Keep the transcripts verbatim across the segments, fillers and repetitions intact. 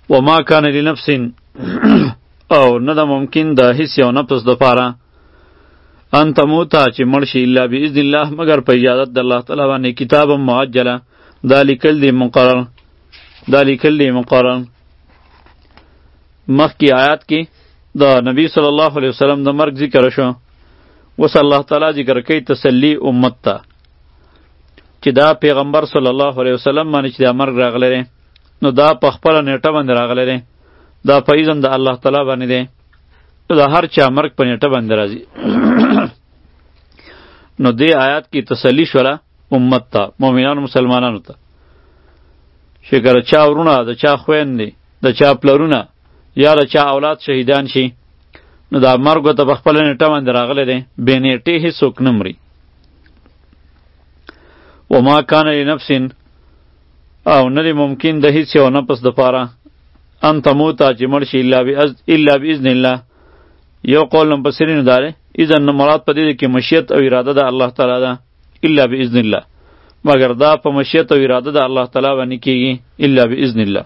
وما کان لنفس او نه ده ممکن د هیڅ یو نفس دپاره ان تموته چې مړ شي الا باذن الله مگر په اجازت د الله تعالی باندې کتابا معجله دا لیکل دی مقرر دا لیکل دی مقرر مخکې آیات کې د نبی صلی الله علیه وسلم د مرګ ذکر شو وس الله تعالی ذکر کوي تسلی امت ته چې دا پیغمبر صلی الله علیه وسلم باندې چې دا مرګ راغلی دی نو دا په خپله نیټه باندې راغلی دی دا په اذن د الله تعالی باندې دی دا هر چا مرګ په نیټه باندې راځي نو دې آیات کې تسلی شوله امت ته مؤمنانو مسلمانانو ته چې که چا ورونه د چا خویندې د چا پلرونه یا د چا اولاد شهیدان شي نو دا مرګ ته په خپله نیټه باندې راغلی دی بې نیټې هېڅوک نه مري وما کان لنفس او نه دی ممکن د هیڅ یو نفس دپاره ان تموته چې مړ شي الا باذن الله یو قول مفسرینو دا دی اذن مراد په دې کې مشیت او اراده د الله تعالی ده الا باذن الله مگر دا په مشیت او اراده د الله تعالی باندې کېږي الا باذن الله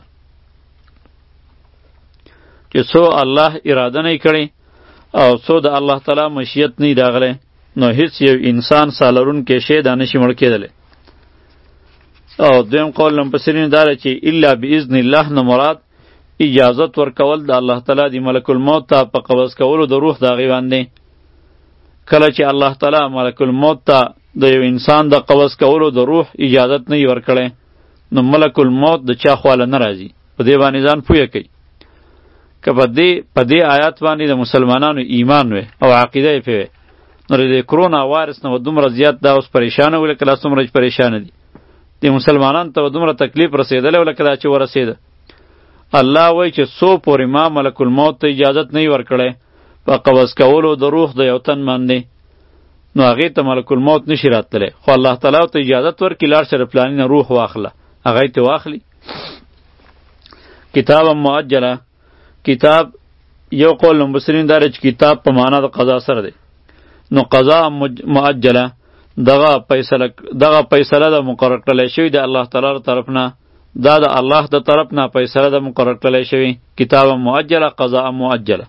چې څو الله اراده نه کړي او څو د الله تعالی مشیت نه راغلی نو هیڅ یو انسان سالرون کې شی دا نشي مړ کېدلی او دویم قول مفسرینو دا دی چې الا باذن الله نه مراد اجازت ورکول د الله تعالی د ملک الموت ته په قبض کولو د روح د هغې باندې کله چې الله تعالی ملک الموت ته د یو انسان د قبض کولو د روح اجازت نه وي ورکړی نو ملک الموت د چا خواله نه راځي په دې باندې ځان پویه کوي که په دې په دې آیات باندې د مسلمانانو ایمان وی او عقیده یې پې وی نو د کرونا وایرس نه به دومره زیات دا اوس پریشانه وي لکه دا څومره چې پریشانه دي د مسلمانانو ته به دومره تکلیف رسېدلی و لکه دا چې ورسېده الله وایي چې څو پورې ما ملک الموت ته اجازت نه وي ورکړی په قبض کولو د روح د یو تن باندې نو هغې ته ملک الموت نشي راتللی خو الله تعالی ته اجازت ورکړي لاړ شه د پلاني نه روح واخله هغه یې ترې واخلي کتابا معجله کتاب یو قول مبصرین دا چې کتاب په معنا د قضا سره دی نو قضا معجله دغه فیصله دغه فیصله د مقرر کړلی شوي د الله تعالی له طرف نه دا د الله د طرف نه فیصله د مقرر کړلی شوي کتاب معجله قضا معجله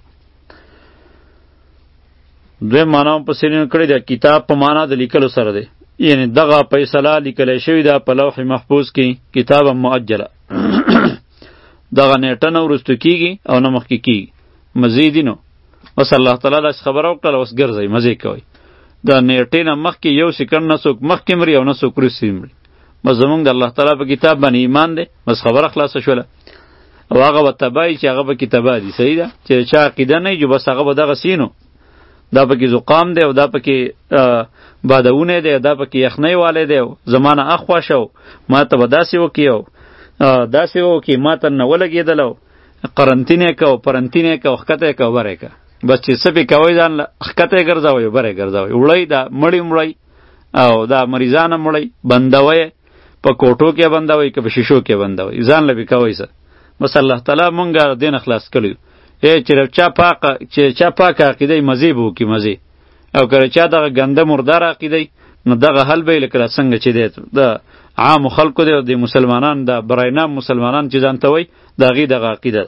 دوی معنا هم پسینو کړی ده کتاب په معنا د لیکلو سره دی یعنی دغه فیصله لیکلی شوي ده په لوح محفوظ کې کتاب معجله دغه نیټه نه وروستو کېږي او نه مخکې کېږي مزیدي نو اوس الله تعالی داسې خبره وکړله اوس ګرځئ مزې کوئ د نیټې نه مخکې یو سکند نه څوک مخکې مري او نه څوک وروستې مري بس زمونږ د الله تعالی په کتاب باندې ایمان دی بس خبره خلاصه شوله او هغه به تبایي چې هغه به کې تباه دي صحیح ده چې چا عقیده نه وي بس هغه به دغسې نو دا پکې زقام دی او دا پکې بادونه دی دا پکې یخنۍ والی دی زما نه اخوا شو ما ته به داسې وکړي او داسې وکړي ما ته نه ولګېدل او قرنطین یې که او پرنطین یې که او ښکته یې که او بره یې که بس چې څه پې کوئ ځان ښکته یې ګرځوئ او بره یې ګرځوئ وړئ دا مړی مړئ او دا مریضانه مړئ بندوئ په کوټو کې بندوئ که په شیشو کې بندوئ ځان له بې کوئ څه بس الله تعالی مونږ دې نه خلاص کړي ای چې چا پاکه چې چا پاکه عقیده مزې به وکړي مزې او که چا دغه ګنده مردار عقیده نو دغه حل به یې لکه څنګه چې دی د عامو خلکو دی د مسلمانان د براینام مسلمانان چې ځان ته وایي د هغې دغه عقیده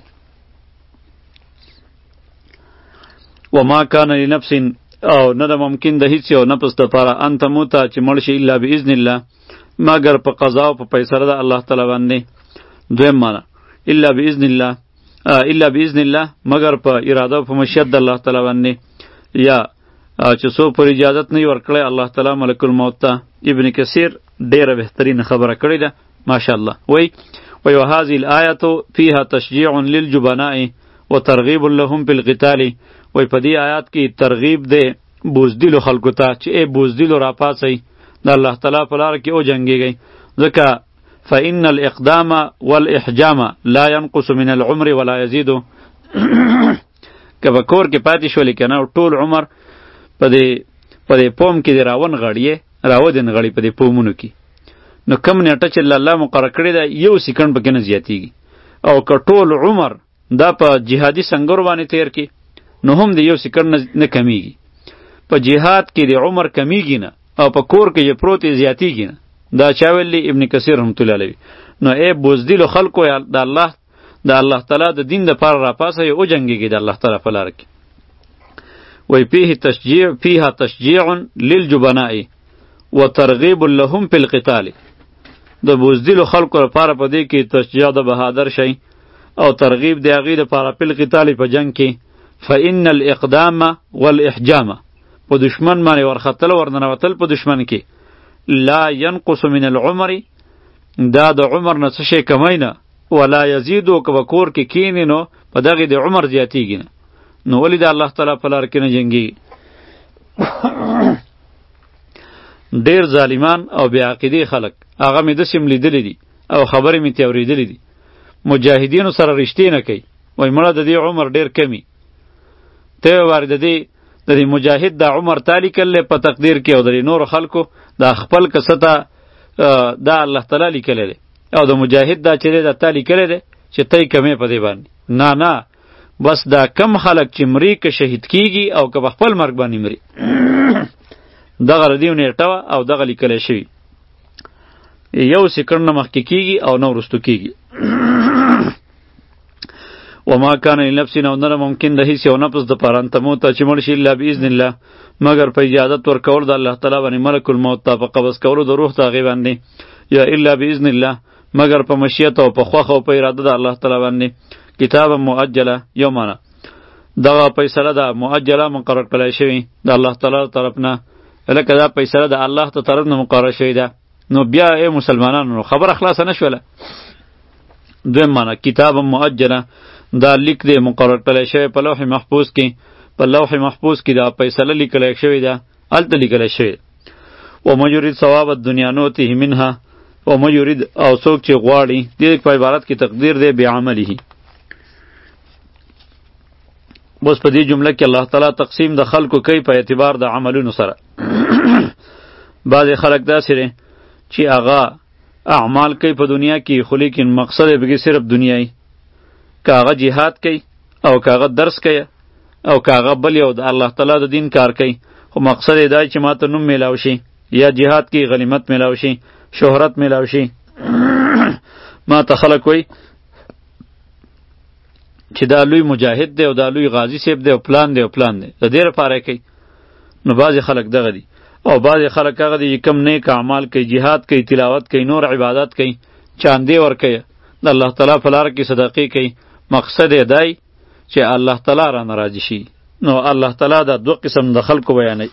وما کان لنفس او نه ده ممکن د هیڅ یو نفس دپاره ان تموته چې مړ شي الا باذن الله مگر په قضا او په فیصله د الله تعالی باندې دویم معنا الا باذن الله الا باذن الله مگر په اراده او په مشیت د الله تعالی باندې یا چې څو پر اجازت نه ورکړی الله تعالی ملک الموت ته ابن کثیر ډیره بهترین خبره کړې ده ماشاءالله وای وای وهذه الايه فيها تشجيع للجبناء وترغيب لهم بالقتال وای په دې آیات کې ترغیب ده بوزدلو خلکو ته چې ای بوزدلو را پاسئ د الله تعالی په لاره کې او جنګیږئ ځکه فإن الإقدام والإحجام لا ينقص من العمر ولا يزيد که به کور کې پاتې شولې که نه ټول عمر په دې په دې پوم کې دې راون غړیې راودې نغړي په دې پومونو کې نو کم نیټه چې الله مقرر کړې ده یو سکند پکې نه زیاتېږي او که ټول عمر دا په جهادي سنګرو باندې تیر کې نو هم د یو سکند نه کمیږي په جهاد کې د عمر کمیږي نه او په کور کې چې پروت زیاتېږي نه دا چا ویلی ابن کثیر رحمت الله علیه نو ای بوزدلو خلکو د الله د الله تعالی د دین د پاره را پاسه او جنگیږي د الله تعالی په لار کې. وی فيه تشجيع فيها تشجيع للجبناء وترغيب لهم في القتال. د بوزدلو خلکو لپاره په دې کې تشجيع د بهادر شي او ترغیب د هغې لپاره په القتال په جنگ کې. فإن الإقدام والإحجام په دشمن باندې ورختل ورننوتل په دشمن کې لا ينقص من العمر دا د عمر نه څه شی کمی نه ولا یزیدو که به کور کې کینې نو په دغې د عمر زیاتیږي نه. نو ولې د الله تعالی په لار کې نه جنګېږي؟ ډېر ظالمان او بې عقیدې خلک هغه مې داسې م لیدلی دي او خبرې مې ترې اورېدلې دي، مجاهدینو سره رشتې نه کوي، وایي مړه د دې عمر ډېر کمی. ته یې وارې د دې د دې مجاهد دا عمر تا لیکلی په تقدیر کې او د دې نورو خلکو دا خپل کسه ته دا الله تعالی لیکلی دی او د مجاهد دا چې دی دا تا لیکلی دی چې ته یې کمې په دې باندې. نه نه، بس دا کم خلک چې مري که شهید کیږي او که په خپل مرګ باندې مري دغه د دې نیټه وه او دغه لیکلی شوي، یو سکند نه مخکې کیږي او نه وروستو کیږي. وما کان لنفس او نه ممکن د هیڅ یو نفس دپاره ان تموته چې مړ شي الا باذن الله مگر په اجازت ورکول د الله تعالی باندې ملک الموت ته په قبض کولو د روح ته هغې باندې، یا الا باذن الله مگر په مشیت او په خوښه او په اراده د الله تعالی باندې. کتابا مؤجله یو معنی دغه فیصله ده مؤجله مقرر کړی شوي د الله تعالی طرف نه، لکه دا فیصله د الله ته طرف نه مقرر شوې ده. نو بیا ای مسلمانانو نو خبره خلاصه نه شوله. دویم معنی کتابا مؤجله دا لیک دی مقرر کړی شوی په لوح محفوظ کې، په لوح محفوظ کې دا فیصله لیکلی شوې ده، هلته لیکلی شوې. ومن یرید ثواب الدنیا نؤته منها ومن یرید او څوک چې غواړي دې په عبارت کې تقدیر دی بعمله. بس په دې جمله کې الله تعالی تقسیم د خلکو کوي په اعتبار د عملونو سره. بعضې خلک داسې دی چې هغه اعمال کوي په دنیا کې خو لیکن مقصد یې بګې صرف دنیایي، که هغه جهاد کوي او که هغه درس کوي او که هغه بل یو د الله تعالی د دین کار کوي خو مقصد یې دا چې ما ته نوم میلاو شي، یا جهاد کې غنیمت میلاو شي، شهرت میلاو شي. ما ته خلک وایي چې دا لوی مجاهد دی او دا لوی غازی صاحب دی او پلان دی او پلان دی، د دې لپاره کوي. نو بعضې خلک دغه دي او بعضې خلک هغه دي چې کم نیک اعمال کوي، جهاد کوي، تلاوت کوي، نور عبادت کوي، چاندې ورکوي، د الله تعالی په لاره کې صدقې کوي، مقصد یې دی چې الله تعالی رانه راضي شي. نو الله تعالی دا دوه قسم د خلکو بیانوي.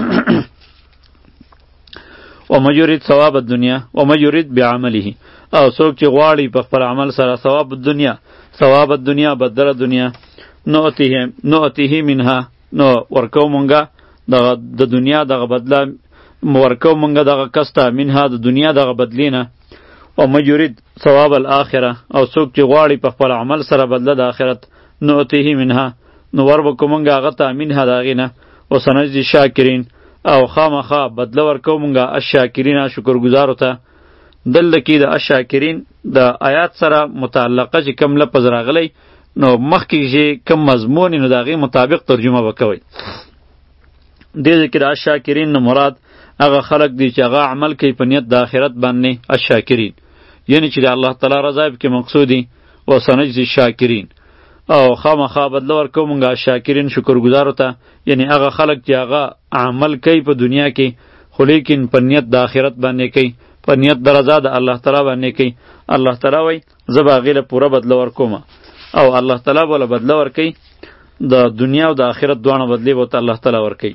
ومن یرید ثواب الدنیا ومن یرید بعمله او څوک چې غواړي په خپل عمل سره ثواب الدنیا ثواب الدنیا بدل دنیا نؤتیه نؤتیه منها نو ورکو مونږه د دنیا دغه بدله ورکو مونږه دغه کسته منها د دنیا دغه بدلینه. ومن یرید ثواب الاخره او څوک چې غواړي په خپل عمل سره بدله د آخرت نؤتیه منها نو وربکو مونږه هغه ته منها د هغې نه وسنجزي شاکرین او خامخا بدله ورکو مونږه الشاکرین شکرګزارو ته. دلته کې د الشاکرین د آیات سره متعلقه چې کم لفظ راغلی نو مخکې چې کم مضمون نو د هغې مطابق ترجمه به کوئ. دې ځای کې د الشاکرین نه مراد هغه خلق دی چې هغه عمل کوي په نیت د آخرت باندې الشاکرین، یعنی چې د الله تعالی رضا پکې مقصود دی. وسنجزي الشاکرین او خامخا بدله ورکوو مونږه الشاکرین شکرګزارو ته، یعنی هغه خلق چې هغه عمل کوي په دنیا کې خو لیکن په نیت د آخرت باندې کوي، په نیت د رضا د الله تعالی باندې کوي. الله تعالی وایي زه به هغې له پوره بدله ورکوم او الله تعالی به له بدله ورکوي، د دنیا او د آخرت دواړه بدلې به ورته الله تعالی ورکوي.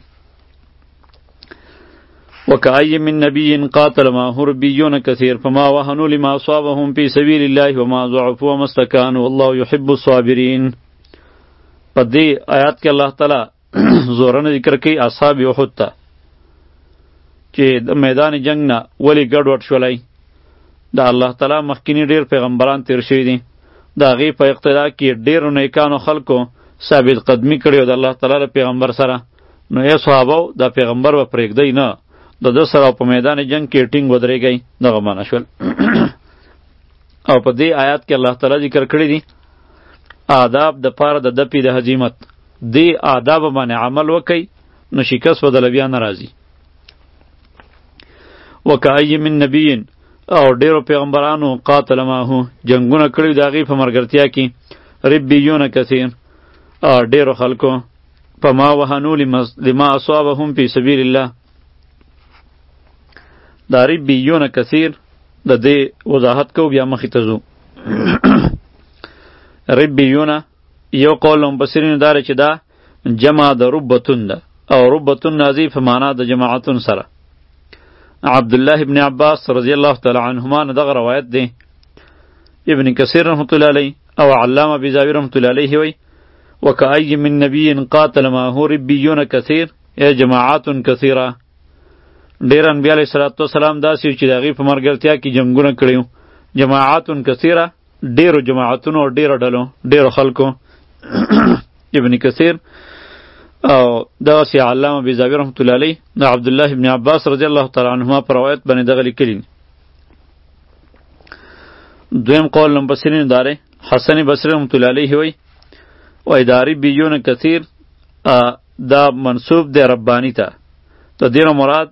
وكأي من نبي قاتل معه ربيون كثير فما وهنوا لما أصابهم في سبيل الله وما ضعفوا وما استكانوا والله يحب الصابرين. په دې آیات کې الله تعالی زورنه ذکر کوي اصحاب احد ته چې د میدان جنگ نه ولی ګډوډ شولای. د الله تعالی مخکینی ډیر پیغمبران تیر شوي دي، د هغې په اقتدا کې ډیرو نیکانو خلکو ثابت قدمی کړې د الله تعالی پیغمبر سره. نو ای صحابو دا پیغمبر به پرېږدئ نه، د ده سره په میدان جنگ کې ټینګ ودرېږئ، دغه معنا شول. او په دې آیات کې الله تعالی ذکر کړي دي آداب د پاره د دپې د هزیمت. دې آداب باندې عمل وکئ نو شکست به دله بیا نه راځي. وکأی من نبی او ډیرو پیغمبرانو قاتل معه جنگونه کړي د هغې په ملګرتیا کې ربیون کثیر ډیرو خلکو فما وهنو لما اصابهم فی سبیل الله دا ربیون کثیر د دې وضاحت کو بیا مخې ته ځو ربیون یو قول مفسرینو داره چې دا جمع د ربتون ده او ربتون نازی په معنا د جماعتون سره عبدالله ابن عباس رضی الله تعالی عنهما نه دغه روایت دی ابن کثیر رحمت الله علیه او علامه بیزاوی رحمت الله علیه وی وکأی من نبی قاتل معه ربیون کثیر یا جماعات کثیره ډیر انبیاء علیه الصلاۃ والسلام داسې چې د هغې په ملګرتیا کې جنګونه کړي جماعات کثیره ډیرو جماعتونو او ډیرو ډلو ډیرو خلکو ابن کثیر او دغسې علامه بیزاوی رحمت الله علیه د عبدالله ابن عباس رضی الله تعالی عنهما په روایت باندې دغه لیکلي دویم قول مفسرینو داره حسن بصری رحمت الله علیه وی وای دا ربیون کثیر دا منصوب دی ربانی ته د دې مراد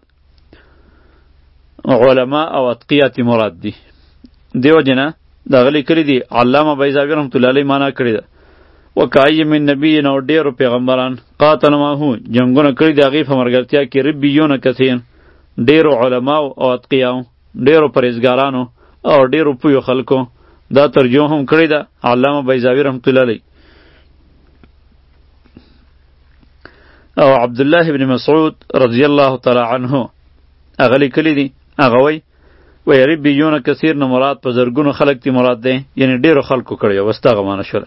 علما او اتقیات مراد دی دیو جنا دغه لیکلي دي علامه بیزاوی رحمت الله علیه معنا کړی ده وکای من نبی نو ډیرو پیغمبران قاتل معه جنگونه کړي د هغې په ملګرتیا کې ربیون کثیر ډیرو علما او اتقیاو ډیرو پرهیزګارانو او ډیرو پویو خلکو دا ترجمه هم کړې ده علامه بیضاوي رحمت الله علیه. او عبدالله ابن مسعود رضی الله تعالی عنه هغه لیکلی دي هغه وایي وایي ربیون کثیر نه مراد په زرګونو خلک تی مراد دی یعنی ډیرو خلکو کړی وه دغه معنی شوله.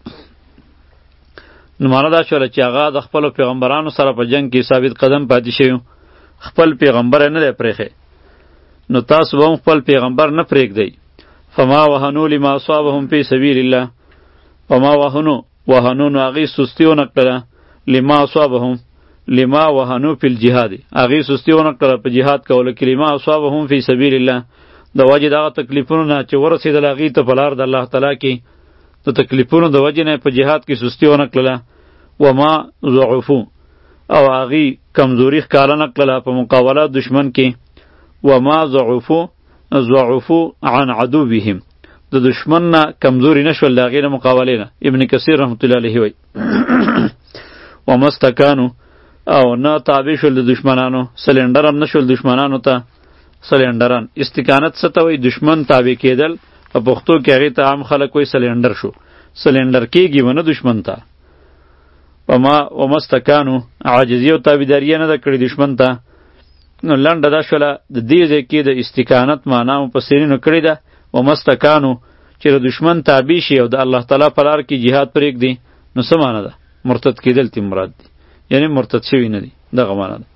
نو معنی دا شوله چې هغه د خپلو پیغمبرانو سره په جنګ کې ثابت قدم پاتې شوی خپل پیغمبر یې نه دی پرېښی نو تاسو به هم خپل پیغمبر نه پرېږدئ. فما وهنو لما اصابهم فی سبیل الله فما وهنو وهنو نو هغې سستي ونه کړله لما اصابهم لما وهنو فی الجهاد هغې سستي ونه کړله په جهاد کولو کې لما اصابهم فی سبیل الله د وجې دغه تکلیفونو نه چې ورسېدل هغې ته په لار د الله تعالی کې د تکلیفونو د وجې نه په جهاد کې سستي ونه کړله وما ضعفو او هغې کمزوري ښکاره نه کړله په مقابله دشمن کې وما ضعفو ضعفو عن عدوهم د دشمن نه کمزوري نه شول د هغې نه مقابلې نه. ابن کثیر رحمت الله علیه وایي وما استکانو او نه تابع شول د دشمنانو سلنډر هم نه شول دشمنانو ته سلنډران استکانت څه ته وایي دشمن تابع کېدل په پښتو کې هغې ته عام خلک وایي سلنډر شو سلنډر کېږي ونه دشمن ته وما وما استکانو عاجزي او تابعداري نه ده کړې دشمن ته. نو لنډه دا شوله د دې ځای کې د استکانت معنا مفسرینو کړې ده ومستکانو چې د دشمن تابع شي او د الله تعالی په لار کې جهاد پرېږدي نو څه معنا ده مرتد کېدل تی مراد دي یعنی مرتد شوي نه دي دغه معنا ده.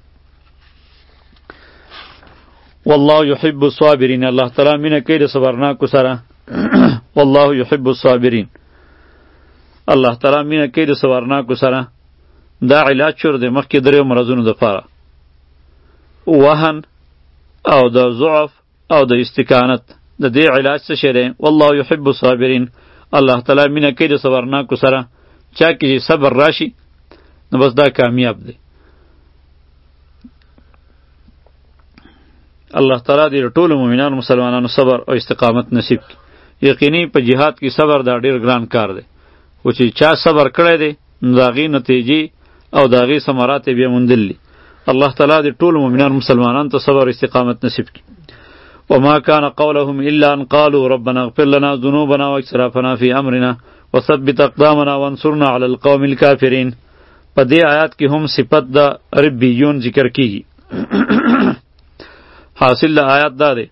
والله يحب الصابرین الله تعالی مینه کوي د صبرناکو سره والله يحب الصابرین الله تعالی مینه کوي د صبرناکو سره. دا علاج شور دی مخکې دریو مرضونو دپاره وهن او د ضعف او د استکانت د دې علاج څه شی دی والله يحب الصابرین الله تعالی مینه کوي د صبرناکو سره چا کې چې صبر راشي نو بس دا کامیاب دی. الله تعالی دې ټولو مؤمنانو مسلمانانو صبر او استقامت نصیب کړي. یقیني په جهاد کې صبر دا ډیر ګران کار دی خو چې چا صبر کړی دی نو د هغې نتیجې او د هغې ثمرات یې بیا موندلي. الله تعالی دې ټول مؤمنان مسلمانان ته صبر استقامت نصیب کړي. وما كان قولهم الا ان قالوا ربنا اغفر لنا ذنوبنا واسرافنا في امرنا وثبت اقدامنا وانصرنا على القوم الكافرين. په دې آیات کې هم صفت د ربیون ذکر کیږي. حاصل د آیات دا دی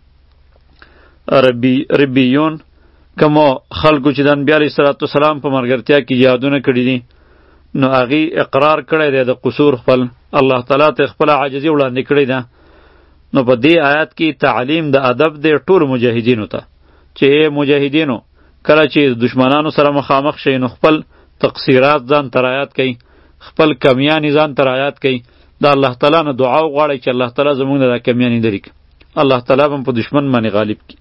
ربی ربیون کومو خلکو چې د انبیاء علیه الصلاة والسلام په ملګرتیا کې جهادونه کړي دي نو هغې اقرار کړی دی د قصور خپل الله تعالی ته خپله عاجزي وړاندې کړې ده. نو په دې آیات کې تعلیم د ادب دی ټولو مجاهدینو ته چې مجاهدینو کله چې دشمنانو سره مخامخ شئ نو خپل تقصیرات ځان ته رعایت کوئ خپل کمیانې ځان ته رعایت کوئ د الله تعالی نه دعا وغواړئ چې الله تعالی زموږ نه دا کمیانې لرې کړي الله تعالی به په دشمن باندې غالب کړي.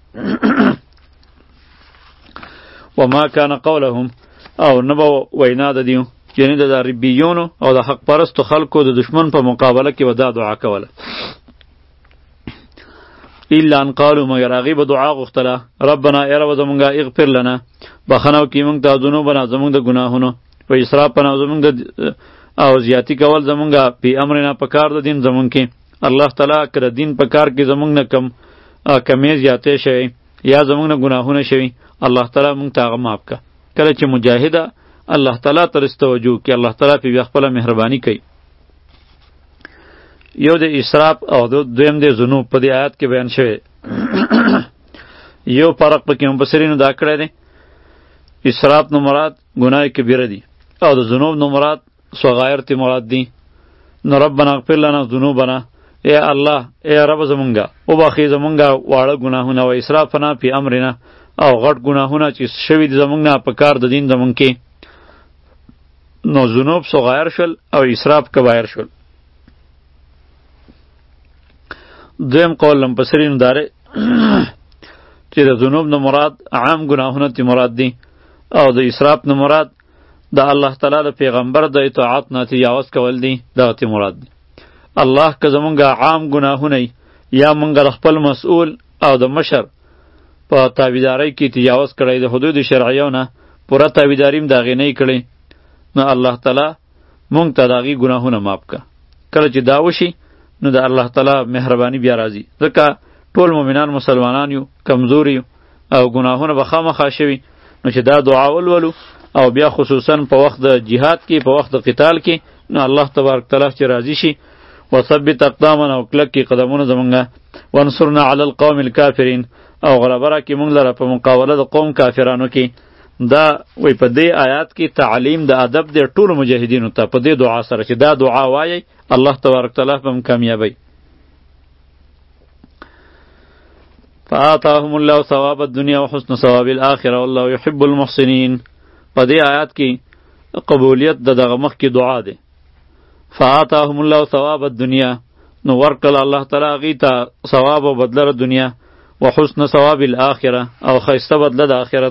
وما کان قولهم او نه به وینا د دیو یعنی د ربیونو او د حق پرستو خلکو د دشمن په مقابله کې ودا دعا کوله الا ان قالوا مگر هغې به دعا غوښتله ربنا ای رب زمونږه اغفر لنا بخښنه وکړي موږ ته ذنوبنا زمونږ د ګناهونو و اسرافنا زمونږ د او زیاتی کول زمونږه په امرنا په کار د دین زمونږ کې الله تعالی که د دین په کار کې زمونږ نه کم کمی زیاتې شوی یا زمونږ نه ګناهونه شوي الله تعالی موږ ته هغه معاف کړه. کله چې مجاهده الله تعالی ته توجه کوي الله تعالی پې بیا خپله مهرباني کوي. یو د اسراف او دویم د ذنوب په دې آیات کې بیان شوی. یو فرق پکې مفسرینو دا کړی دی اسراف نو مراد ګناه کبیره دی او د ذنوب نو مراد صغایر تی مراد دی. نو ربنا اغفر لنا ذنوبنا ای الله ای رب زمونږه وبخښې زمونږه واړه ګناهونه و اسرافنا فی امرنا او غټ ګناهونه چې شوي دي زمونږ نه په کار د دین زمونږ کې. نو ذنوب صغایر شول او اسراف کبایر شول. دویم قول لمپسرینو داره چې د ذنوب نه مراد عام ګناهونه تی مراد دي او د اسراف نه مراد د الله تعالی د پیغمبر د اطاعت نه تجاوز کول دي دغه تی مراد دي. الله که زمونږه عام ګناهونه یا مونږ خپل مسئول او د مشر په تابعدارۍ کې تجاوز کړی د حدود شرعیو نه پوره تابعداري م د هغې نه یې کړې نو الله تعالی مونږ ته د هغې ګناهونه معاف کړه. کله چې دا وشي نو د الله تعالی مهرباني بیا راځي ځکه ټول مؤمنان مسلمانان یو کمزور یو او ګناهونه به خامخا شوي نو چې دا دعا ولولو او بیا خصوصا په وخت د جهاد کې په وخت د قتال کې نو الله تبارک تعالی چې راضي شي وثبت اقدامنا او کلک کې قدمونه زمونږه وانصرنا علی القوم الکافرین او غلبه راکړي موږ لره په مقابله د قوم کافرانو کې. دا وی په دې آیات کې تعلیم د ادب د ټولو مجاهدینو ته په دې دعا سره چې دا دعا وایي الله تبارک تعالی به هم کامیابی. فآتاهم الله ثواب الدنیا وحسن ثواب الاخره والله يحب المحسنین. په دې آیات کې قبولیت د دغه مخکې دعا ده. فآتاهم الله ثواب الدنیا نو ورکل الله تعالی هغې ته ثواب او بدله دنیا وحسن ثواب الاخره او ښایسته بدله د آخرت.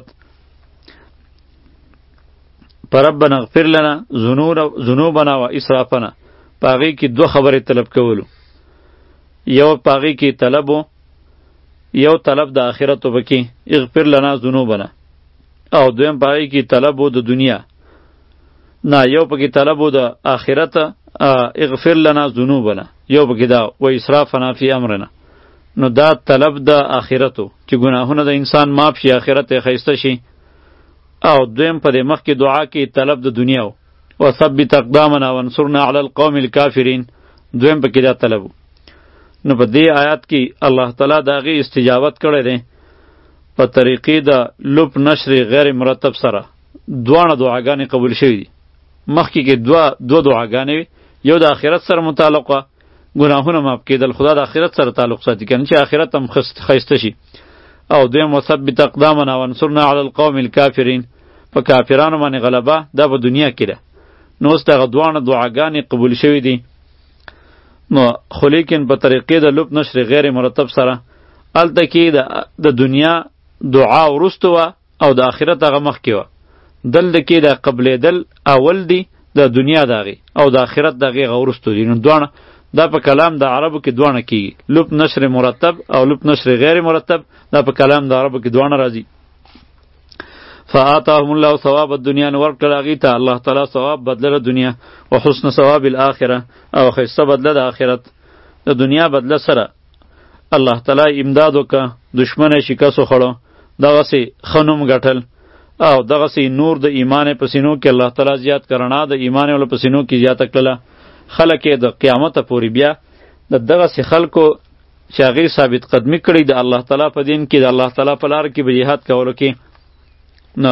فربنا اغفر لنا ذنوبنا و اسرافنا په هغې کې دوه خبرې طلب کولو. یو په هغې کې طلب یو طلب د آخرت و پکې اغفر لنا ذنوبنا او دویم په هغې کې طلب د دنیا نه یو پکې طلب د آخرت اغفر لنا ذنوبنا یو پکې دا و اسرافنا فی امرنا. نو دا طلب د آخرتو چې ګناهونه د انسان معاف شي آخرت یې ښایسته شي او دویم په دې مخکې دعا کې طلب د دنیا و وثبت اقدامنا وانصرنا علی القوم الکافرین دویم پکې دا طلب. نو په دې آیات کې الله تعالی د هغې استجابت کړی دی په طریقې د لب نشر غیر مرتب سره دواړه دعاګانې قبول شوي دي. مخکې کې دوه دوه دعاګانې وي یو د آخرت سره متعلق وه ګناهونه معاف کېدل خدا د آخرت سره تعلق ساتي کنه چې آخرت هم ښایسته شي او دویم وثبت اقدامنا وانصرنا علی القوم الکافرین په کافرانو باندې غلبه دا په دنیا کې ده. نو اوس دغه دواړه دعاګانې قبول شوي دي نو خو لیکن په طریقې د لب نشر غیر مرتب سره هلته کې د دنیا دعا وروسته وه او د آخرت هغه مخکې وه. دلته کې د قبلېدل اول دی د دنیا د هغې او د آخرت د هغې هغه وروسته دي. نو دواړه دا په کلام د عربو کې دواړه کېږي لب نشر مرتب او لب نشر غیر مرتب دا په کلام د عربو کې دواړه راځي. فآتاهم الله ثواب الدنیا نو ورکړل هغې ته الله تعالی ثواب بدله دنیا و حسن ثواب الاخره او ښایسته بدله د آخرت. د دنیا بدله سره الله تعالی امداد وکړه دشمن یې شکست وخوړو دغسې ښه نوم ګټل او دغسې نور د ایمان په سینو کې الله تعالی زیات کرنا د ایمان یې په سینو کې زیاته کړله. خلک یې د قیامته پورې بیا د دغسې خلکو چې هغې ثابت قدمي کړي د الله تعالی په دین کې د الله تعالی په لاره کې به جهاد کولو کې نو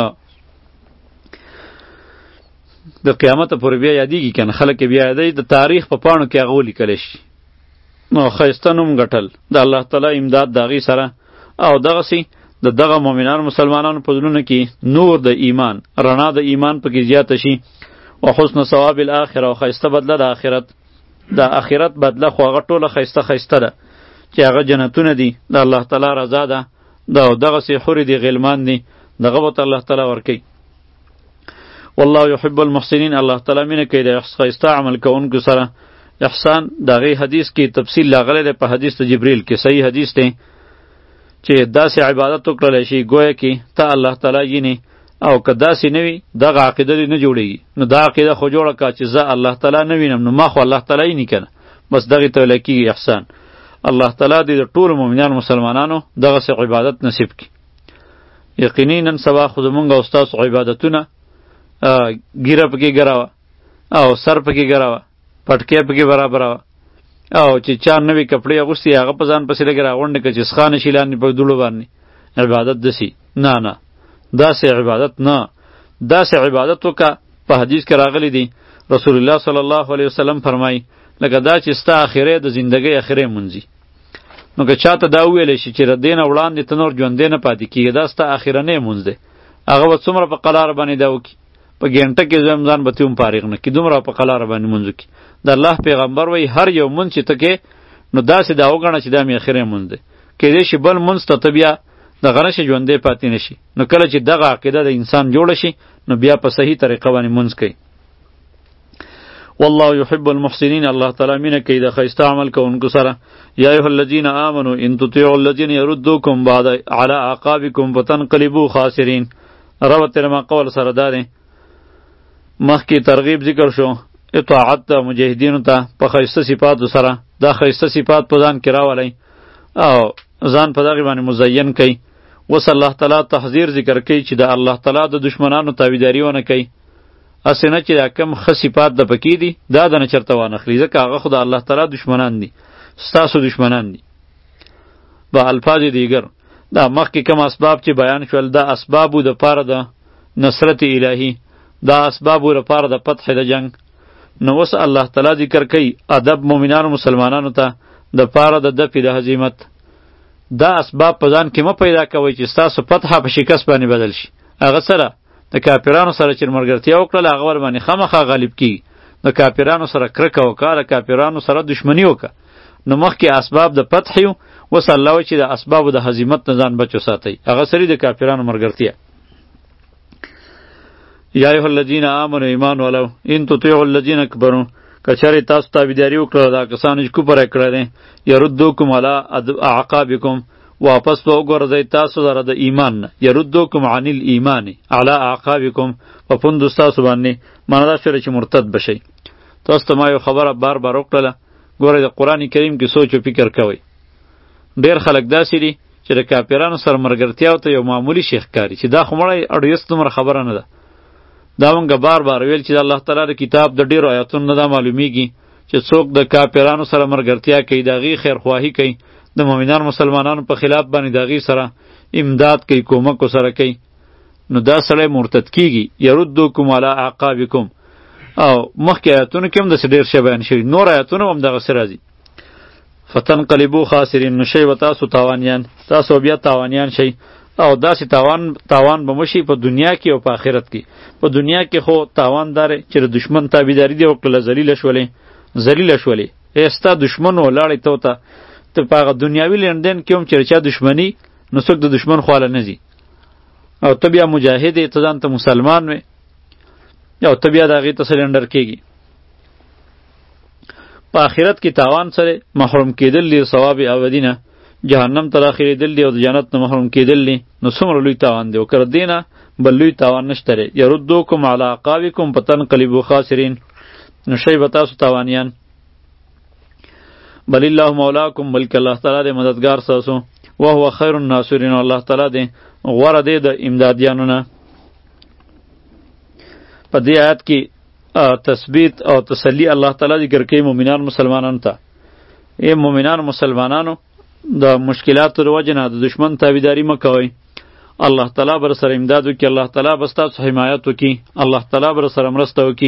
د قیامته پورې بیا یادېږي که نه خلک یې بیا یادوي د تاریخ په پاڼو کې هغه ولیکلی شي. نو ښایسته نوم ګټل د الله تعالی امداد د هغې سره او دغسې د دغه مؤمنانو مسلمانانو په زړونو کې نور د ایمان رڼا د ایمان پکې زیاته شي و حسن ثواب الاخره او ښایسته بدله د آخرت. د آخرت بدله خو هغه ټوله ښایسته ښایسته ده چې هغه جنتونه دي د الله تعالی رضا ده د دغسې حورې دي غلمان دي دغه به ته الله تعالی ورکوي. والله یحب المحسنین الله تعالی مینه کوي د ښایسته عمل کوونکو سره. احسان د هغې حدیث کې تفصیل راغلی دی په حدیث د جبریل کې صحیح حدیث دی چې داسې عبادت وکړلی شي ګویا کې ته الله تعالی یینې او که داسې نه وي دغه عقیده دې نه جوړېږي. نو دا عقیده خو جوړه کړه چې زه الله تعالی نه وینم نو ما خو الله تعالی ییني که نه، بس دغې ته ویلی کېږي احسان. الله تعالی دې د ټولو مؤمنانو مسلمانانو دغسې عبادت نصیب کړي. یقیني نن سبا خو زمونږ او ستاسو عبادتونه ګیره پکې ګراوه او سر پکې ګراوه، پټکی پکې برابروه، او چې چا نوې کپړې اغوستي هغه په ځان پسې لږې راغونډې کړه چې سخانه شي لاندې په دوړو باندې عبادت دسي. نه نه داسې عبادت نه، داسې عبادت وکړه. په حدیث کې راغلی دی رسول الله صلی الله علیه وسلم فرمایي لکه دا چې ستا اخرې د زندګۍ اخرې مونځي. نو که چاته دا وویلی شي چې د دې نه وړاندې ته نور ژوندی نه پاتې کېږي دا ستا اخرنی مونځ دی، هغه به څومره په قلاره باندې دا وکړي، په ګینټه کې زم ځان به تې هم فارغ نه کړي، دومره په قلاره باندې مونځ وکړي. د الله پیغمبر وایي هر یو مونځ چې ته کې نو داسې دا وګڼه چې دا مې اخرې مونځ دی، کیدای شي بل مونځ ته ته بیا دغه نه شي ژوندی پاتې نه شي. نو کله چې دغه عقیده د انسان جوړه شي نو بیا په صحیح طریقه باندې مونځ کوي. والله يحب المحسنين، الله تعالی مینه کوي د ښایسته عمل کوونکو سره. یا ایها الذین آمنوا ان تطیعوا الذین یردوکم بعد علی اعقابکم فتنقلبوا خاسرین. ربط ما قول سره دا دی مخکې ترغیب ذکر شو اطاعت د مجاهدینو ته په ښایسته صفاتو سره. دا ښایسته صفات په ځان کې راولئ او ځان په دغې باندې مزین کوي. اوس الله تعالی تحذیر ذکر کوي چې د الله تعالی د دشمنانو تابعداري ونه کوي. هسې نه چې دا کم ښه صفات د پکې دي دا د نه چېرته وانخلي، ځکه هغه خو د الله تعالی دشمنان دي، ستاسو دشمنان دي. به الفاظ دیگر دا مخکې کم اسباب چې بیان شول دا اسبابو د پاره د نصرت الهی، دا اسبابو لپاره د فتح د جنگ. نو اوس الله تعالی ذکر کوي ادب مؤمنانو مسلمانانو ته د پاره د دفع د هزیمت. دا اسباب په ځان کې مه پیدا کوئ چې ستاسو فتح په شکست باندې بدل شي. هغه سره د کافرانو سره چې ملګرتیا وکړله هغه ور باندې خامخا غالب کیږي. د کافرانو سره کرکه وکړه، د کافرانو سره دشمني وکړه. نو مخکې اسباب د فتح یو، اوس الله وایي چې د اسبابو د هزیمت نه ځان بچ وساتئ، هغه سری د کافرانو ملګرتیا. یا ایها الذین آمنوا ایمان ولو ان تطیعوا الذین کفروا، کچری تاسو تابعداري وکړه دا کسانو چې کفر یې کړی دی، یردوکم علی اعقابکم، واپس به وګرځئ تاسو سره د ایمان نه، یردوکم عن الایمان علی اعقابکم، په پوندو ستاسو باندې. معنی دا شوه چې مرتد بشئ. تاسو ته ما یو خبره بار بار وکړله، ګورئ د قرآن کریم کې سوچ و فکر کوئ. ډېر خلک داسې دي چې د کافرانو سره ملګرتیا ورته یو معمولي شی ښکاري چې دا خو مړی اډیس دومره خبره نه ده. دا مونږ بار بار ویل چې د الله تعالی د کتاب د ډېرو آیاتونو نه دا معلومیږي چې څوک د کافرانو سره ملګرتیا کوي، د هغې خیرخواهي کوي، د مؤمنانو مسلمانانو په خلاف باندې د هغې سره امداد کوي، کومک ورسره کوي، نو دا سړی مرتد کیږي. یردوکم علی اعقابکم. او مخکې آیاتونو کې هم داسې ډېر شی بیان شوي، نور آیاتونه هم دغسې راځي. فتنقلبوا خاسرین، نو شی به تاسو تاوانیان، تاسو بیا تاوانیان شئ. او داسې تاوان تاوان به مشي په دنیا کې او په آخرت کې. په دنیا کې خو تاوان داره چې د دشمن تابعداري دې وکړله، ذلیله شولې ذلیله شولې ای ستا دشمن ولاړې ته ته ته په هغه دنیاوي لینډین کې هم چې چا دشمني نو څوک د دشمن خواله نه ځي، او ته بیا مجاهد یې، ته ځان ته مسلمان وې، او ته بیا د هغې ته سلنډر کېږي. په آخرت کې تاوان سره محروم کېدل دي ثواب ابدي نه، جهنم ته داخلېدل دي او د جنت نه محروم کېدل دي. نو څومره لوی تاوان دی، وکړه دې نه بل لوی تاوان نشته دی. یردوکم علی اعقابکم فتنقلبوا خاسرین، نو شی به تاسو تاوانیان. بل الله مولاکم، بلکې الله تعالی دې مددگار ستاسو، وهو خیر الناصرین، الله تعالی دې غوره دی د امدادیانو نه. په دې آیت کې تثبیت او تسلی الله تعالی ذکر کوي مؤمنان مسلمانانو ته. ای مؤمنان مسلمانانو د مشکلاتو د وجې نه د دشمن تابعداري مه کوئ. الله تعالی بر سره امداد وکړي، الله تعالی به ستاسو حمایت وکړي، الله تعالی بر سره مرسته وکړي.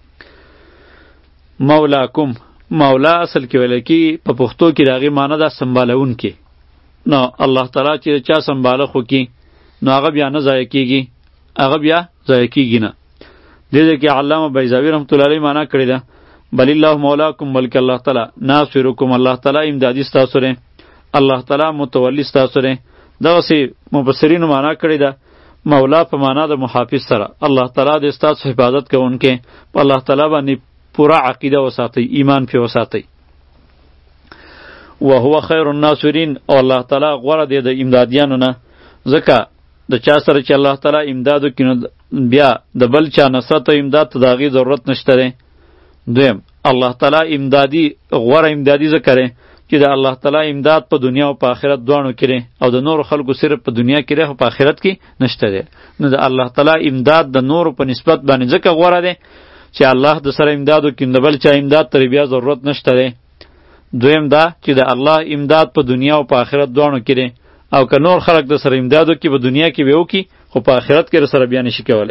مولاکم، مولا اصل کې ویل کېږي په پښتو کې د هغې معنی ده سنبالونکی. نو الله تعالی چې چا سنباله وکړي نو هغه بیا نه ضایع کېږي، هغه بیا ضایع کېږي نه. دې ځای کې علامه بیضاوي رحمت الله علیه معنا کړې ده بل الله مولاکم، بلکې الله تعالی ناصرکم، الله تعالی امدادي ستاسو دی، الله تعالی متولی ستاسو دی. دغسې مفسرینو معنا کړې ده مولا په معنا د محافظ سره، الله تعالی د ستاسو حفاظت کوونکی، په الله تعالی باندې پوره عقیده وساتئ، ایمان پې وساتئ. وهو خیر الناصرین او الله تعالی غوره دی د امدادیانو نه ځکه د چا سره چې الله تعالی امداد وکړي نو بیا د بل چا نصرت او امداد ته د هغې ضرورت نشته دی. دویم الله تعالی امدادي غوره امدادي ذکر چې د الله تعالی امداد په دنیا او په آخرت دواړو کې دی او د نورو خلکو صرف په دنیا کې دی خو په آخرت کې نشته دی. نو د الله تعالی امداد د نورو په نسبت باندې ځکه غوره دی چې الله د سره امداد وکړي د بل چا امداد ته بیا ضرورت نشته دی. دویم دا چې د الله امداد په دنیا او په آخرت دواړو کې دی او که نور خلک د سره امداد وکړي په دنیا کې به وکړي خو په آخرت کې سره بیا نشي کولی.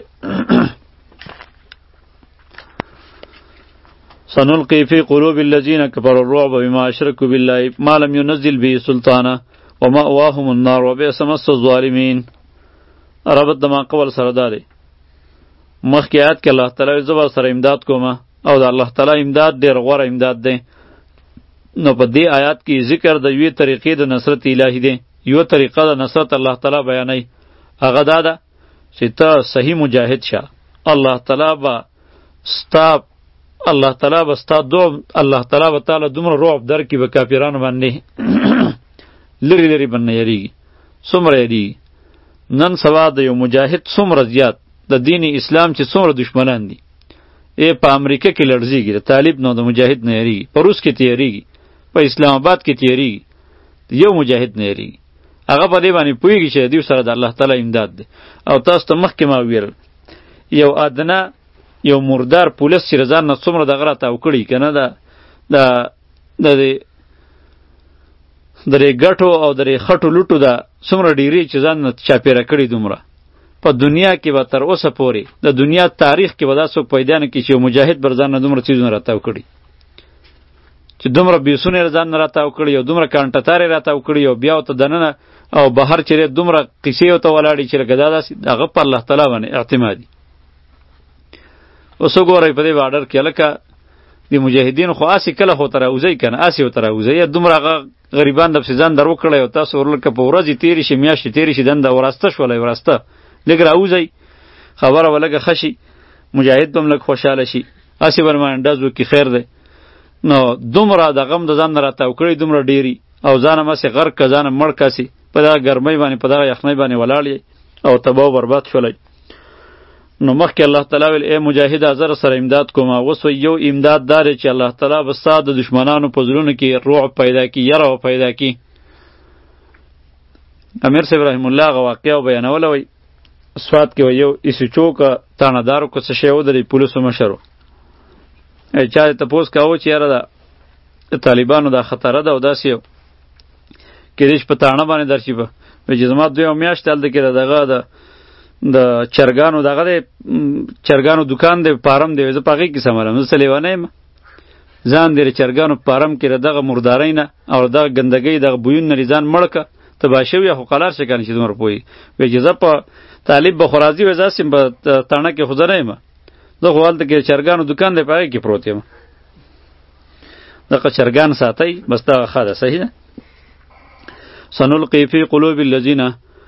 سنلقي في قلوب الذين كفروا الرعب بما اشركوا بالله ما لم ينزل به سلطانا ومأواهم النار وبئس مثوى الظالمين. ربط د ما قول سره دا دی مخکې آیات کې الله تعالی زه به سره امداد کوم او د الله تعالی امداد ډېر غوره امداد دی. نو په دې آیات کې ذکر د یوې طریقې د نصرت الهي دی. یو طریقه د نصرت الله تعالی بیانوي هغه دا ده چې ته صحیح مجاهد شه الله تعالی به ستا الله تعالی به ستا دو الله تعالی به تعالی دومره رعب درکړي به کافرانو باندې لرې لرې به نه یریږي. څومره یریږي نن سبا د یو مجاهد څومره زیات د دین اسلام چې څومره دشمنان دي ای په امریکا کې لړزیږي د طالب نو د مجاهد نه یریږي په روس کې تیریږي په اسلام آباد کې تیریږي یو مجاهد نه یریږي هغه په دې باندې پوهېږي چې د دې سره د الله تعالی امداد دی. او تاسو ته مخکې ما وویل یو ادنه یو مردار پولیس چې ځان نه څومره دغه راتاو کړي که نه د د د درې ګټو او درې خټو لوټو د څومره ډیرې چې ځان نه چاپېره کړي دومره په دنیا کې به تر اوسه پورې د دنیا تاریخ کې به دا څوک پیدا نه کړي چې یو مجاهد بر ځان نه دومره څیزونه راتاو کړي چې دومره بیسونه یې ځان نه راتاو کړي او دومره کانټتارې راتاو کړي او بیا ورته دننه او بهر چې دومره قصې ورته ولاړې چې لکه دا داسې هغه په الله تعالی باندې اعتمادي. اوس وګورئ په دې بارډر کې هلکه د مجاهدینو خو آسې کله خو ته راوځئ که نه آسې ورته راوځئ یا دومره هغه غریبان دپسې ځان در وکړی او تاسو ورلکه په ورځې تېرې شي میاشتې تېرې شي دنده وراسته شولی وراسته لږ راوځئ خبره به لږه ښه شي مجاهد به هم لږ خوشحاله شي آسې به رمانه ډز وکړي خیر دی. نو دومره د غم د ځان نه راتاو کړی دومره ډېري او ځان هم هسې غرق که ځان هم مړ کاسې په دغه ګرمۍ باندې په دغه یخنۍ باندې ولاړ یې او تباه و برباد شولی. نو مخکې الله تعالی ویل ای مجاهده زه سره امداد کوم اوس یو امداد دا دی چې الله تعالی به ستا د دشمنانو په زړونو کې رعب پیدا کړي یره به پیدا کړي. امیر صاحب رحم الله هغه واقعه بیانوله وی سوات کې یو ایسوچوک تانهدارو که څه شی ودرېد پولیسو مشر و چا یې تپوس کاوه چې یاره د طالبانو دا خطره ده او داسې یو کېدای شي په تاڼه باندې درشي به وایي چې زما دویمه میاشت هلته کې د دغه د د چرګانو دغه دی چرګانو دکان دی فارم دی زه په هغې کې سمالم زه څه لیونی یم ځان دې د چرګانو فارم کې د دغه مردارۍ نه او دغه ګندګۍ دغه بویونو نه ځان مړ که تباه شوي خو قلار شه که نه چې دومره پوهېږي وایي چې زه په طالب به خو راځي وایي زه هسې په تاڼه کې خو زه نه یم زه خو هلته کې د چرګانو دکان دی په هغې کې پروت یم دغه چرګان ساتئ بس دغه ښه ده صحیح ده. سنلقي فی قلوب الذین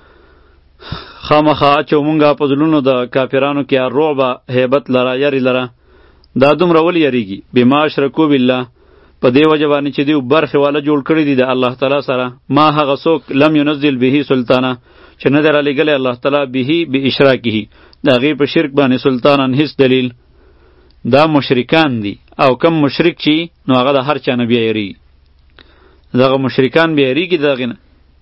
خامخا اچو مونږه په زړونو د کافرانو کې الرعب هیبت لره یری لره دا دومره ولې یریږي بما اشرکو بالله په دې وجه باندې چې دوی برخې والا جوړ کړي دي د الله تعالی سره ما هغه څوک لم ینزل به سلطانه چې نه دی رالیږلی الله تعالی به باشراکه د هغې په شرک باندې سلطانن هیڅ دلیل دا مشرکان دي او کم مشرک چې نو هغه د هر چا نه بیا یریږي دغه مشرکان بیا یریږي د هغې نه.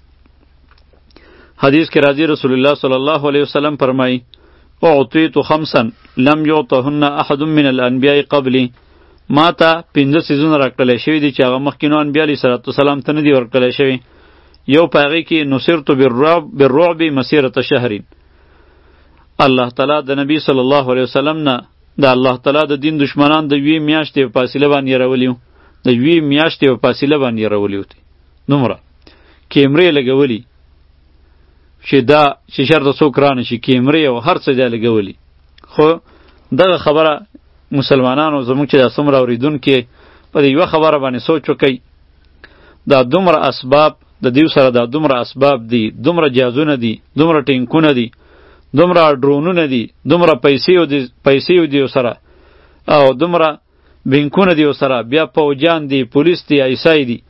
حدیث کې راځي رسول الله صلی الله علیه وسلم فرمایي اعطیت خمسا لم یعطهن احد من الانبیاء قبلی ما ته پنځه څیزونه راکړلی شوي دي چې هغه مخکینو انبیا علیه صلات وسلام ته نه دي ورکړلی شوي. یو په هغې کې نصرت بالرعب بالرعب مسیرة شهر الله تعالی د نبی صلی الله علیه وسلم نه د الله تعالی د دین دشمنان د یوې میاشتې په فاصله باندې راولي د یوې میاشتې په فاصله باندې راولي دومره کیمرې لګولي چې دا چې شرط څوک رانه شي کیمرې او هر څه دی لګولي. خو دغه خبره مسلمانانو زموږ چې دا څومره اورېدونکي په دې یوه خبره باندې سوچ وکئ دا دومره اسباب د دیو سره دا دومره اسباب دي دومره جهازونه دي دومره ټینکونه دي دومره ډرونونه دي دومره پیسې دي پیسې دي سره او دومره بینکونه دي سره بیا پوجان دي پولیس دي ایسای دي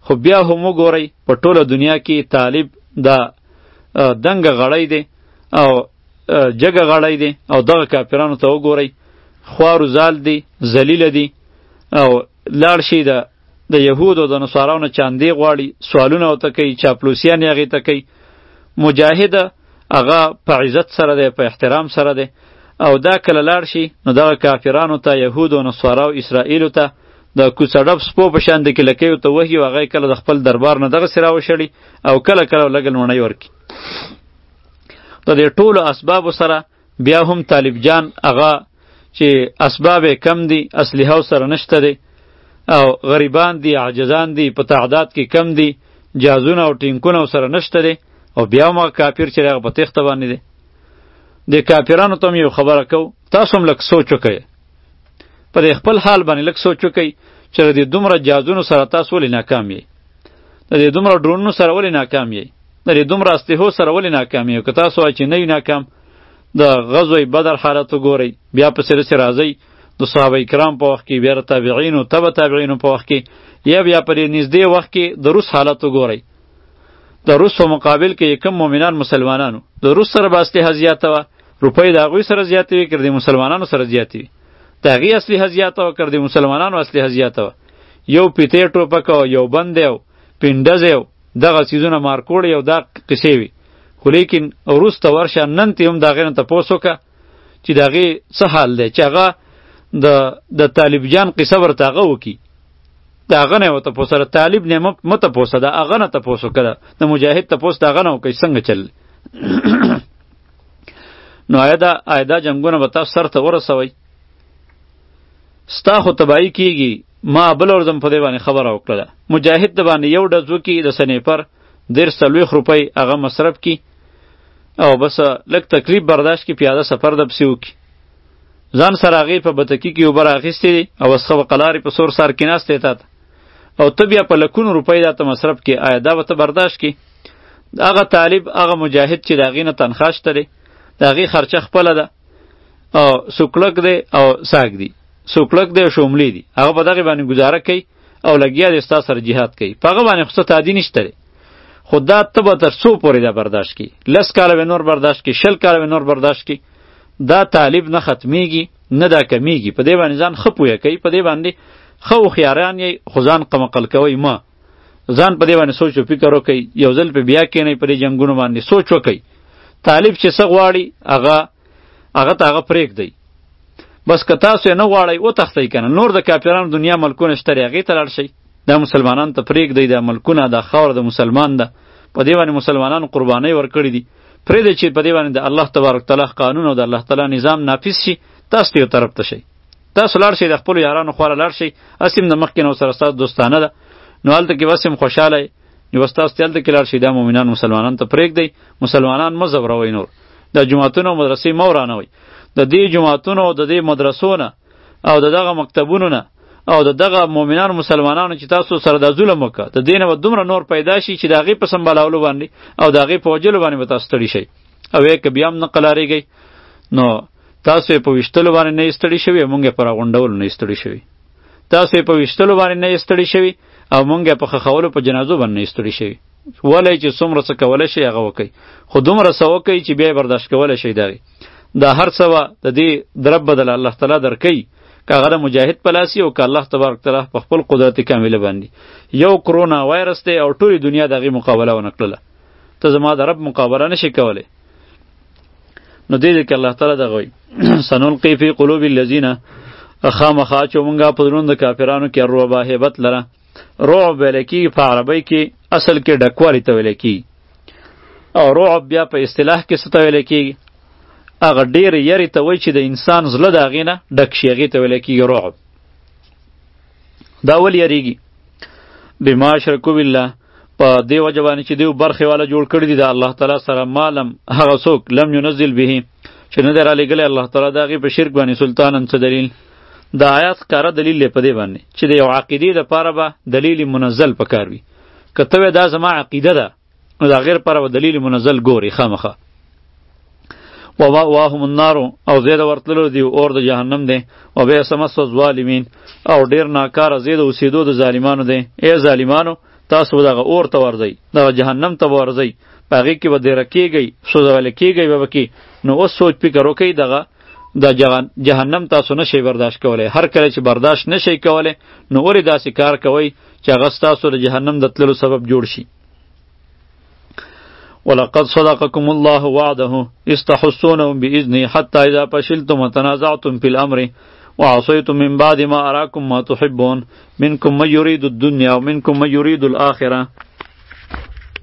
خو بیا هم وګورئ په ټوله دنیا کې طالب دا دنګه غړی دی او جګه غړی دی او دغه کافرانو ته وګورئ خوارو زال دی ذلیله دی او لاړ شي د د یهودو د نصاراو نه چاندې غواړي سوالونه ورته کوي چاپلوسیان یې هغې ته کوي مجاهد هغه په عزت سره دی په احترام سره دی او دا کله لاړ شي نو دغه کافرانو ته یهودو نصاراو اسرائیلو ته د کوڅډب سپو په شان د کلکیو ته وهي او هغه کله د خپل دربار نه دغسې راوشړي او کله کله لږ لوڼۍ ورکړي د دې ټولو اسبابو سره بیا هم طالب جان هغه چې اسباب کم دي اسلحه سره نشته دی او غریبان دي عاجزان دي په تعداد کې کم دي جهازونه او ټینکونه سره نشته دی او بیا هم کافر چې هغه په تیښته باندې دی د کافرانو ته یو خبره کو تاسو هم لږ سوچ وکئ په دې خپل حال باندې لږ سوچ وکئ چې د دومره جهازونو سره تاسو ولې ناکام یئ د دې دومره ډرونونو سره ولې ناکام یئ د دې دومره اسلحو سره ولې ناکام یئ که تاسو وایئ چې نه یو ناکام د غزوه بدر حالت وګورئ بیا پسې رسې راځئ د صحابه کرام په وخت کې بیا د تابعینو تبع تابعینو په وخت کې یا بیا په دې نږدې وخت کې د روس حالت وګورئ د روس په مقابل کې کم مؤمنان مسلمانانو د روس سره به اسلحه زیاته وه روپۍ د هغوی سره زیاتې وي که د مسلمانانو سره زیاتې وي د هغې اسلحه زیاته وه که د مسلمانانو اسلحه زیاته وه یو پیتې ټوپک او یو بند او پنډز او دغه څیزونه مارکوړې او دا قصې وي خو لیکن روس ته ورشه نن ته هم د هغې نه تپوس وکړه چې د هغې څه حال دی چې هغه د د طالب جان قصه ورته هغه وکړي د هغه نه یې وتپوسه د طالب نه مه تپوسه د هغه نه تپوس وکړه د مجاهد تپوس د هغه نه وکړئ څنګه چل نو آیا دا آیا دا جنګونه به تاسو سر ته ورسوئ ستا خو تباهي کېږي ما بل ورځم په دې باندې خبره وکړله مجاهد د باندې یو ډز وکړي د سنیپر دېرش څلوېښت روپۍ هغه مصرف کړي او بس لږ تکلیف برداشت کړي پیاده سفر د پسې وکړي ځان سره هغې په بتکي کې اوبه رااخیستې دي او وسخه وقلارې په سور سار کېناستې تا ته او ته بیا په لکونو روپۍ دا ته مصرف کړي آیا دا به ته برداشت کړي هغه طالب هغه مجاهد چې د هغې نه تنخوا شته دی د هغې خرچه خپله ده او سوکړک دی او ساک دی سوکړک دی او شوملې دي هغه په دغې باندې ګزاره کوي او لګیا دی ستا سره جهاد کوي په هغه باندې خو څه تعدي نشته دی خو دا ته به تر څو پورې دا برداشت کړي لس کاله به نور برداشت کړي شل کاله به نور برداشت کړي دا طالب نه ختمیږي نه دا کمیږي په دې باندې ځان ښه پوهه کوي په دې باندې ښه هوښیاران یې خو ځان قمقل کوئ مه ځان په دې باندې سوچ و فکر وکئ یو ځل په بیا کښېنئ په دې جنګونو باندې سوچ وکئ طالب چې څه غواړي هغه هغه ته هغه پرېږدئ بس که تاسو یې نه غواړئ وتښتئ که نه نور د کافرانو دنیا ملکونه شته دی هغې ته لاړ شئ دا مسلمانانو ته پرېږدئ دا ملکونه دا خاوره د مسلمان ده په دې باندې مسلمانانو قربانۍ ورکړي دي پرېږدئ چې په دې باندې د الله تبارک تعالی قانون او د الله تعالی نظام نافذ شي تاسو ته یو طرف ته شئ تاسو لاړ شئ د خپلو یارانو خواله لاړ شئ هسې هم د مخکې نه ورسره ستاسو دوستانه ده نو هلته کې بس هم خوشحاله یې نو بس تاسو هلته کې لاړ شئ دا مؤمنان مسلمانانو ته پرېږدئ مسلمانان مه ځوروئ نور د جوماتونو او مدرسې مه ورانوئ د دې جوماتونو او د دې مدرسو نه او د دغه مکتبونو نه او د دغه مؤمنانو مسلمانانو چې تاسو سره دا ظلم وکړه د دې نه به دومره نور پیدا شي چې د هغې په سمبالولو باندې او د هغې په وجلو باندې به تاسو ستړي شئ او یې که بیا هم نه قلاریږئ نو تاسو یې په ویشتلو باندې نه یې ستړي شوي او مونږ یې په راغونډولو نه یې ستړي شوي تاسو یې په ویشتلو باندې نه یې ستړي شوي او مونږ یې په ښخولو په جنازو باندې نه یې ستړي شوي ولی چې څومره څه کولی شئ هغه وکئ خو دومره څه وکئ چې بیا یې برداشت کولی شئ د هغې دا هر څه به د دې درب بدله الله تعالی درکوي که هغه د مجاهد په لاس وي او که الله تبارک تعالی په خپل قدرت کامله باندې یو کرونا وایرس دی او ټولې دنیا د هغې مقابله ونه کړله ته زما د رب مقابله نشي کولی نو دې دې کې الله تعالی دغه وایي سنلقي فی قلوب الذین خامخا چې مونږه په زړونو د کافرانو کې الرعب هیبت لره رعب ویلی کېږي په عربۍ کې اصل کې ډکوالی ته ویلی کېږي او رعب بیا په اصطلاح کې څه ته ویلی کېږي هغه ډېرې یرې ته وایي چې د انسان زړه د هغې نه ډک شي هغې ته ویلی کېږي رعب دا ولې یریږي بما اشرکو بالله په دې وجه باندې چې دوی برخې والا جوړ کړي دي د الله تعالی سره ما لم هغه څوک لم ینزل به چې نه دی رالیږلی الله تعالی د هغې په شرک باندې سلطانا څه دلیل د آیات ښکاره دلیل دی په دې باندې چې د یو عقیدې دپاره به دلیل منزل پکار وي که ته وایې دا زما عقیده ده نو د هغې لپاره به دلیل منزل ګوري خامخا ومأواهم النار او زید ورتللو دی اور د جهنم دی او بئس مثوى الظالمین او ډیر ناکاره زید اوسېدو د ظالمانو دی ای ظالمانو تاسو به دغه اور ته ورځئ، دغه جهنم ته به ورځئ، په هغې کې به دیره کېږئ، سوځولی کېږئ به پکې. نو اوس سوچ فکر وکئ، دغه د جهنم تاسو نشئ برداشت کولی. هر کله چې برداشت نشئ کولی نو ولې داسې کار کوئ چې هغه ستاسو د جهنم د تللو سبب جوړ شي. ولقد صدقكم الله وعده إذ تحسونهم بإذنه حتى إذا فشلتم وتنازعتم في الأمر وعصيتم من بعد ما أراكم ما تحبون منكم من يريد الدنيا ومنكم من يريد الآخرة